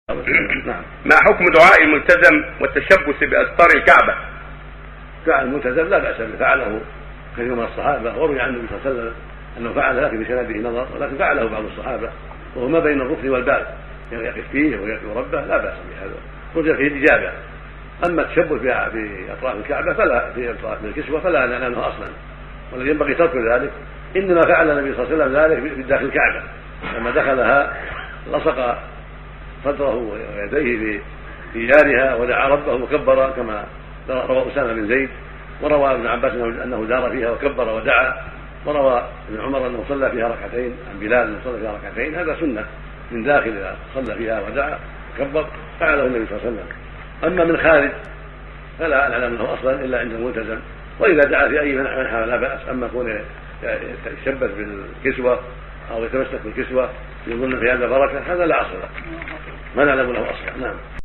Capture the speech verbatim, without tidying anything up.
نعم. ما حكم دعاء الملتزم والتشبث بأستار الكعبة؟ دعاء الملتزم لا بأس به، فعله كثير من الصحابة، وروي عن النبي صلى الله عليه وسلم أنه فعل، لكن بسنده نظر، ولكن فعله بعض الصحابة، وهو ما بين الركن والباب يقف فيه ويدعو ربه، لا بأس بهذا، وجد فيه الإجابة. أما التشبث بأطراف الكعبة فلا، في أطراف الكسوة فلا نعلمه أصلا، والذي ينبغي ترك ذلك. إنما فعل النبي صلى الله عليه وسلم ذلك في داخل الكعبة، لما دخلها لصق صدره ويديه في جارها ودعا ربه وكبر، كما روى أسامة بن زيد، وروى ابن عباس أنه دار فيها وكبر ودعا، وروى ابن عمر أنه صلى فيها ركعتين، عن بلال أنه صلى فيها ركعتين. هذا سنة من داخل إذا صلى فيها ودعا وكبر فعله النبي صلى الله عليه وسلم. أما من خارج فلا نعلم منه أصلا إلا عند الملتزم، وإذا دعا في أي منحى لا بأس. أما كونه يتشبث بالكسوة أو يتمسك بالكسوة يظن في هذا بركة، هذا لا أصل له، ما نعلم له أصلا. نعم.